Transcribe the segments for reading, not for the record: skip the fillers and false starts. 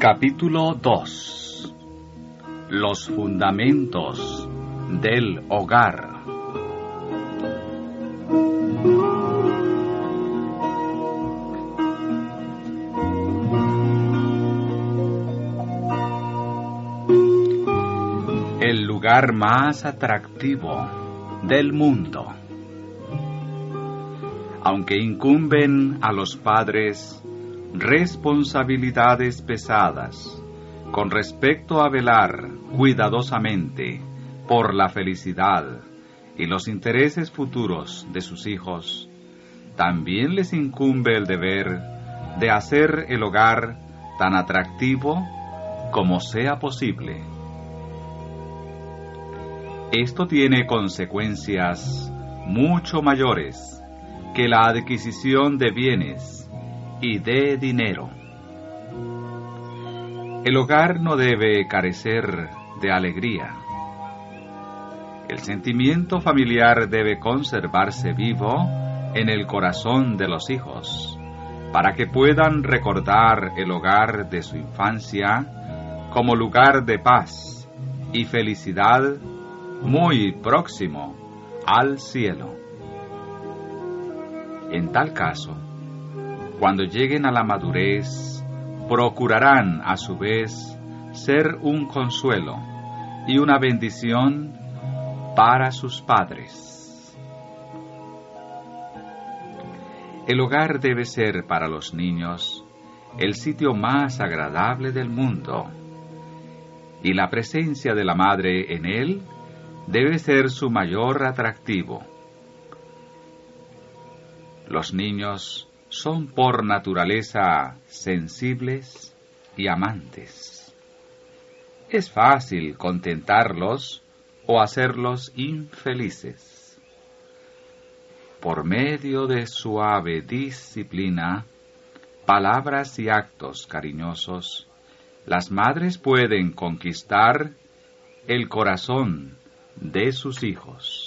Capítulo 2. Los fundamentos del hogar. El lugar más atractivo del mundo. Aunque incumben a los padres responsabilidades pesadas con respecto a velar cuidadosamente por la felicidad y los intereses futuros de sus hijos, también les incumbe el deber de hacer el hogar tan atractivo como sea posible. Esto tiene consecuencias mucho mayores que la adquisición de bienes y de dinero. El hogar no debe carecer de alegría. El sentimiento familiar debe conservarse vivo en el corazón de los hijos, para que puedan recordar el hogar de su infancia como lugar de paz y felicidad muy próximo al cielo. En tal caso, cuando lleguen a la madurez, procurarán a su vez ser un consuelo y una bendición para sus padres. El hogar debe ser para los niños el sitio más agradable del mundo, y la presencia de la madre en él debe ser su mayor atractivo. Los niños son por naturaleza sensibles y amantes. Es fácil contentarlos o hacerlos infelices. Por medio de suave disciplina, palabras y actos cariñosos, las madres pueden conquistar el corazón de sus hijos.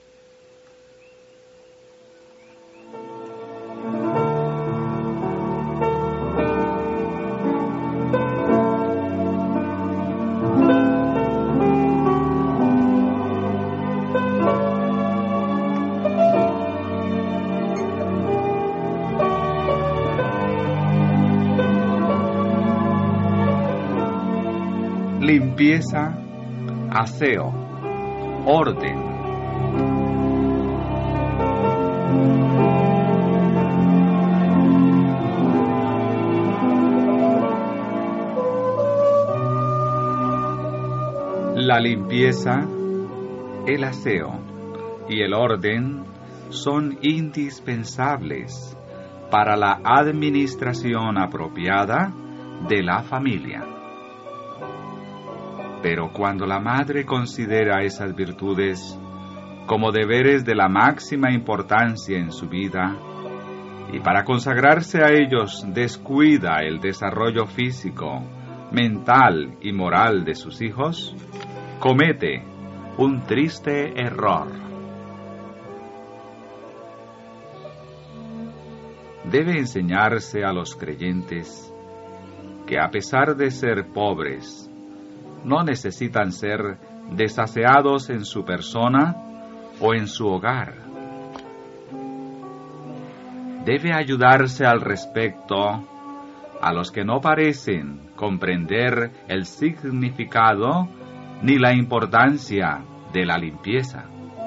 Limpieza, aseo, orden. La limpieza, el aseo y el orden son indispensables para la administración apropiada de la familia. Pero cuando la madre considera esas virtudes como deberes de la máxima importancia en su vida, y para consagrarse a ellos descuida el desarrollo físico, mental y moral de sus hijos, comete un triste error. Debe enseñarse a los creyentes que, a pesar de ser pobres, no necesitan ser desaseados en su persona o en su hogar. Debe ayudarse al respecto a los que no parecen comprender el significado ni la importancia de la limpieza.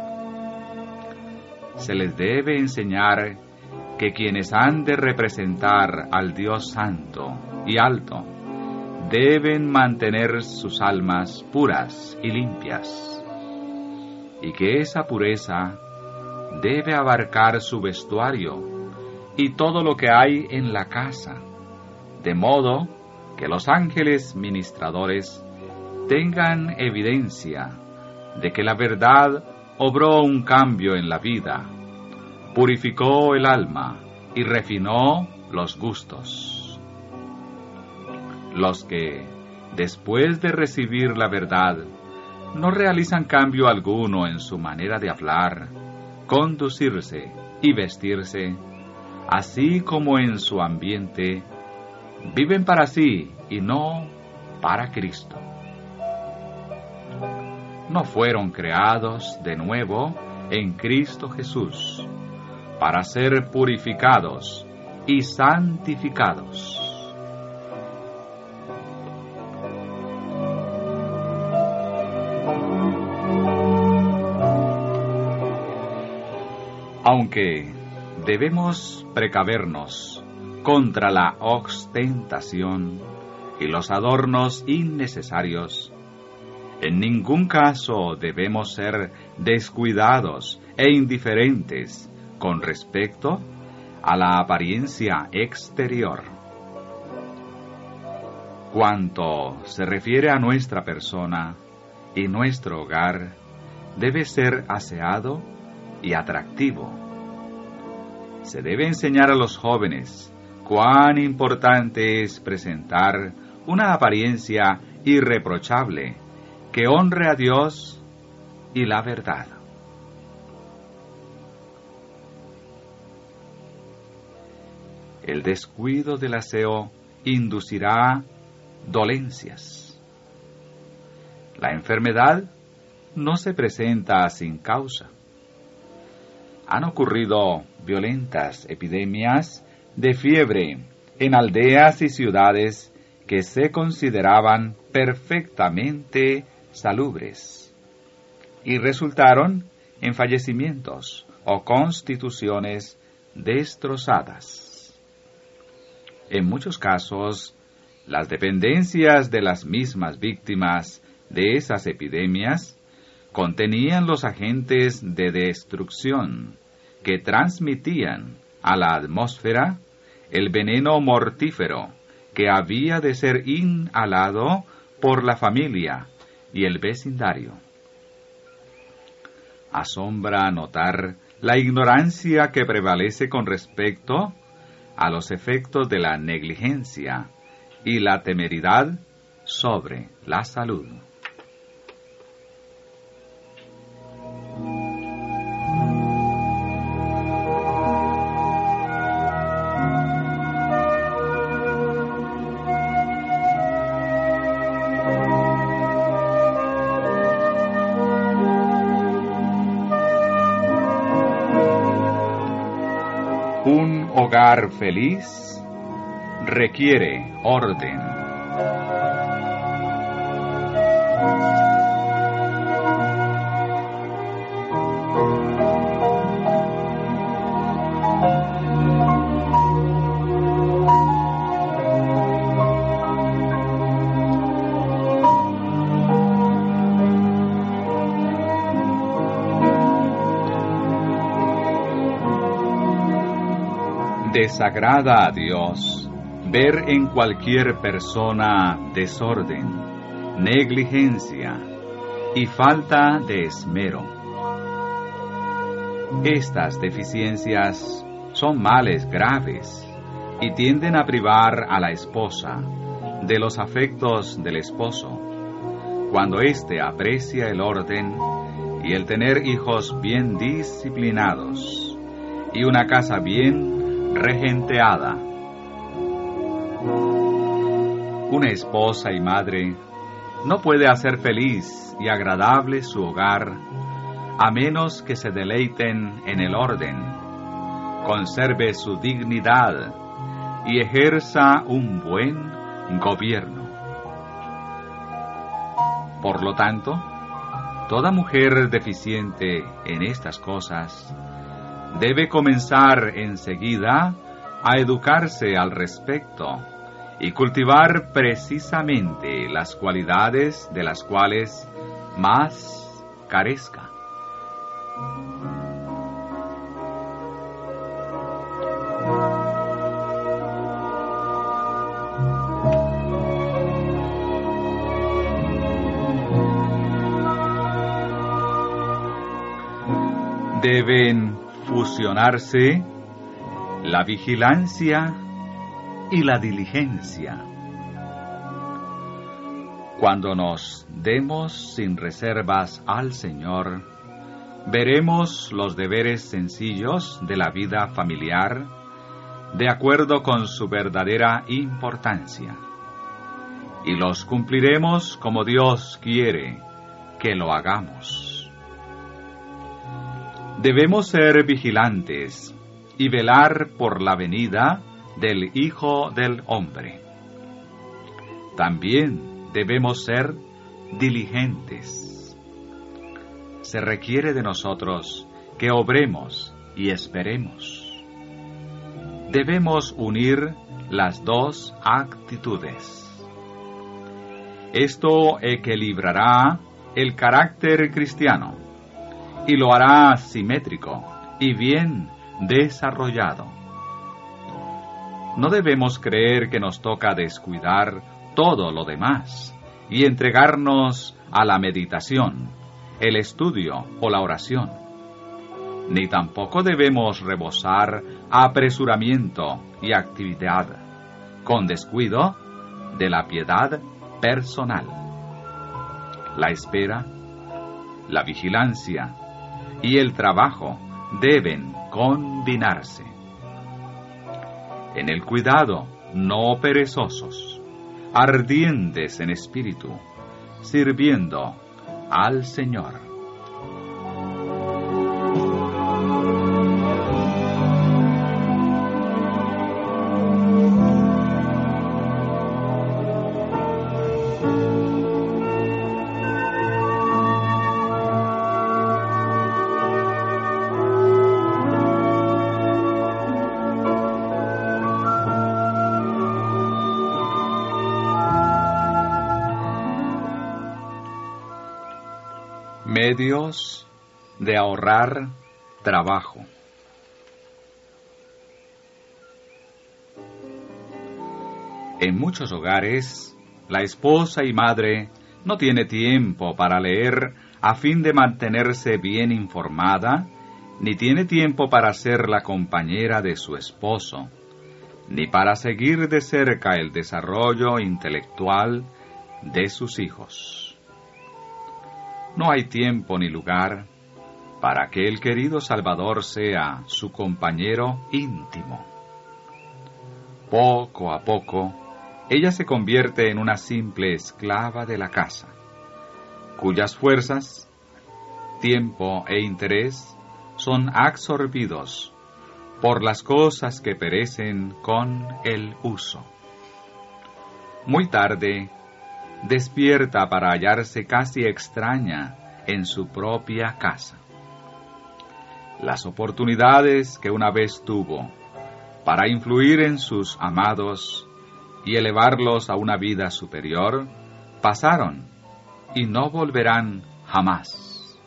Se les debe enseñar que quienes han de representar al Dios Santo y Alto deben mantener sus almas puras y limpias, y que esa pureza debe abarcar su vestuario y todo lo que hay en la casa, de modo que los ángeles ministradores tengan evidencia de que la verdad obró un cambio en la vida, purificó el alma y refinó los gustos. Los que, después de recibir la verdad, no realizan cambio alguno en su manera de hablar, conducirse y vestirse, así como en su ambiente, Viven para sí y no para Cristo. No fueron creados de nuevo en Cristo Jesús para ser purificados y santificados. Aunque debemos precavernos contra la ostentación y los adornos innecesarios, en ningún caso debemos ser descuidados e indiferentes con respecto a la apariencia exterior. Cuanto se refiere a nuestra persona y nuestro hogar, debe ser aseado y atractivo. Se debe enseñar a los jóvenes cuán importante es presentar una apariencia irreprochable que honre a Dios y la verdad. El descuido del aseo inducirá dolencias. La enfermedad no se presenta sin causa. Han ocurrido violentas epidemias de fiebre en aldeas y ciudades que se consideraban perfectamente salubres y resultaron en fallecimientos o constituciones destrozadas. En muchos casos, las dependencias de las mismas víctimas de esas epidemias contenían los agentes de destrucción que transmitían a la atmósfera el veneno mortífero que había de ser inhalado por la familia y el vecindario. Asombra notar la ignorancia que prevalece con respecto a los efectos de la negligencia y la temeridad sobre la salud. Un hogar feliz requiere orden. Desagrada a Dios ver en cualquier persona desorden, negligencia y falta de esmero. Estas deficiencias son males graves y tienden a privar a la esposa de los afectos del esposo, cuando éste aprecia el orden y el tener hijos bien disciplinados y una casa bien regenteada. Una esposa y madre no puede hacer feliz y agradable su hogar a menos que se deleiten en el orden, conserve su dignidad y ejerza un buen gobierno. Por lo tanto, toda mujer deficiente en estas cosas debe comenzar enseguida a educarse al respecto y cultivar precisamente las cualidades de las cuales más carezca. Deben fusionarse la vigilancia y la diligencia. Cuando nos demos sin reservas al Señor, veremos los deberes sencillos de la vida familiar de acuerdo con su verdadera importancia, y los cumpliremos como Dios quiere que lo hagamos. Debemos ser vigilantes y velar por la venida del Hijo del Hombre. También debemos ser diligentes. Se requiere de nosotros que obremos y esperemos. Debemos unir las dos actitudes. Esto equilibrará el carácter cristiano y lo hará simétrico y bien desarrollado. No debemos creer que nos toca descuidar todo lo demás y entregarnos a la meditación, el estudio o la oración. Ni tampoco debemos rebosar apresuramiento y actividad, con descuido de la piedad personal. La espera, la vigilancia y el trabajo deben combinarse. En el cuidado, no perezosos, ardientes en espíritu, sirviendo al Señor. Medios de ahorrar trabajo. En muchos hogares, la esposa y madre no tiene tiempo para leer a fin de mantenerse bien informada, ni tiene tiempo para ser la compañera de su esposo, ni para seguir de cerca el desarrollo intelectual de sus hijos. No hay tiempo ni lugar para que el querido Salvador sea su compañero íntimo. Poco a poco, ella se convierte en una simple esclava de la casa, cuyas fuerzas, tiempo e interés son absorbidos por las cosas que perecen con el uso. Muy tarde, despierta para hallarse casi extraña en su propia casa. Las oportunidades que una vez tuvo para influir en sus amados y elevarlos a una vida superior pasaron y no volverán jamás.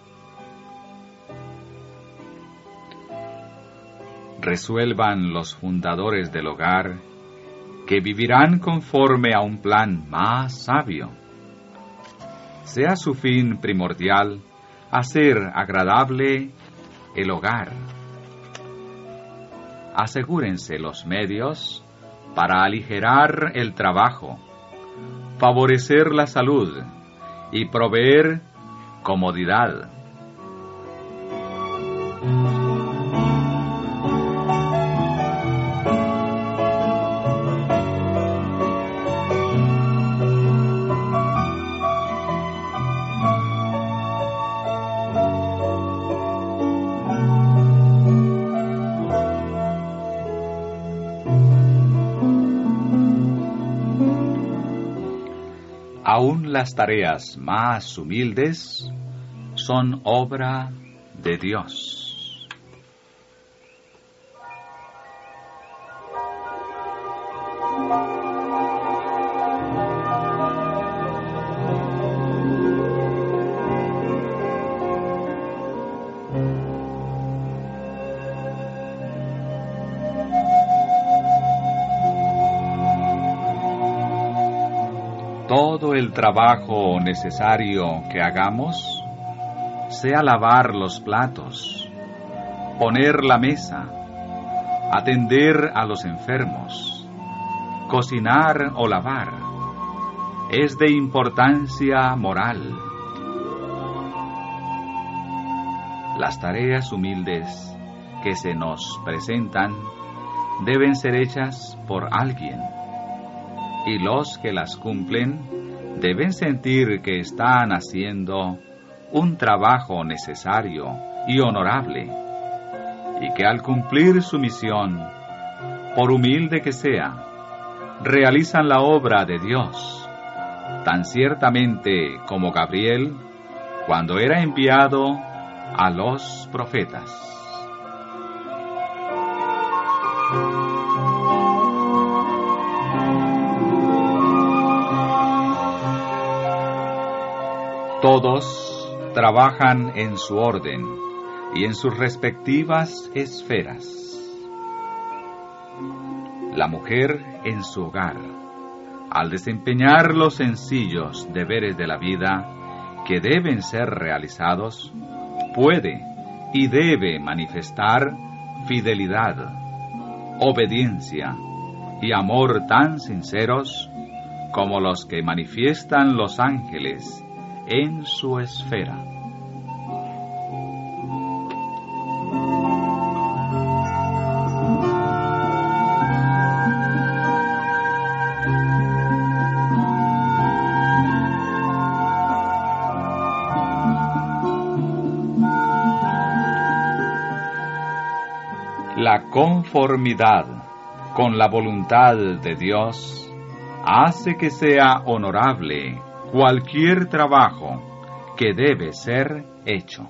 Resuelvan los fundadores del hogar que vivirán conforme a un plan más sabio. Sea su fin primordial hacer agradable el hogar. Asegúrense los medios para aligerar el trabajo, favorecer la salud y proveer comodidad. Aún las tareas más humildes son obra de Dios. Todo el trabajo necesario que hagamos, sea lavar los platos, poner la mesa, atender a los enfermos, cocinar o lavar, es de importancia moral. Las tareas humildes que se nos presentan deben ser hechas por alguien, y los que las cumplen deben sentir que están haciendo un trabajo necesario y honorable, y que al cumplir su misión, por humilde que sea, realizan la obra de Dios, tan ciertamente como Gabriel cuando era enviado a los profetas. Todos trabajan en su orden y en sus respectivas esferas. La mujer en su hogar, al desempeñar los sencillos deberes de la vida que deben ser realizados, puede y debe manifestar fidelidad, obediencia y amor tan sinceros como los que manifiestan los ángeles en su esfera. La conformidad con la voluntad de Dios hace que sea honorable cualquier trabajo que debe ser hecho.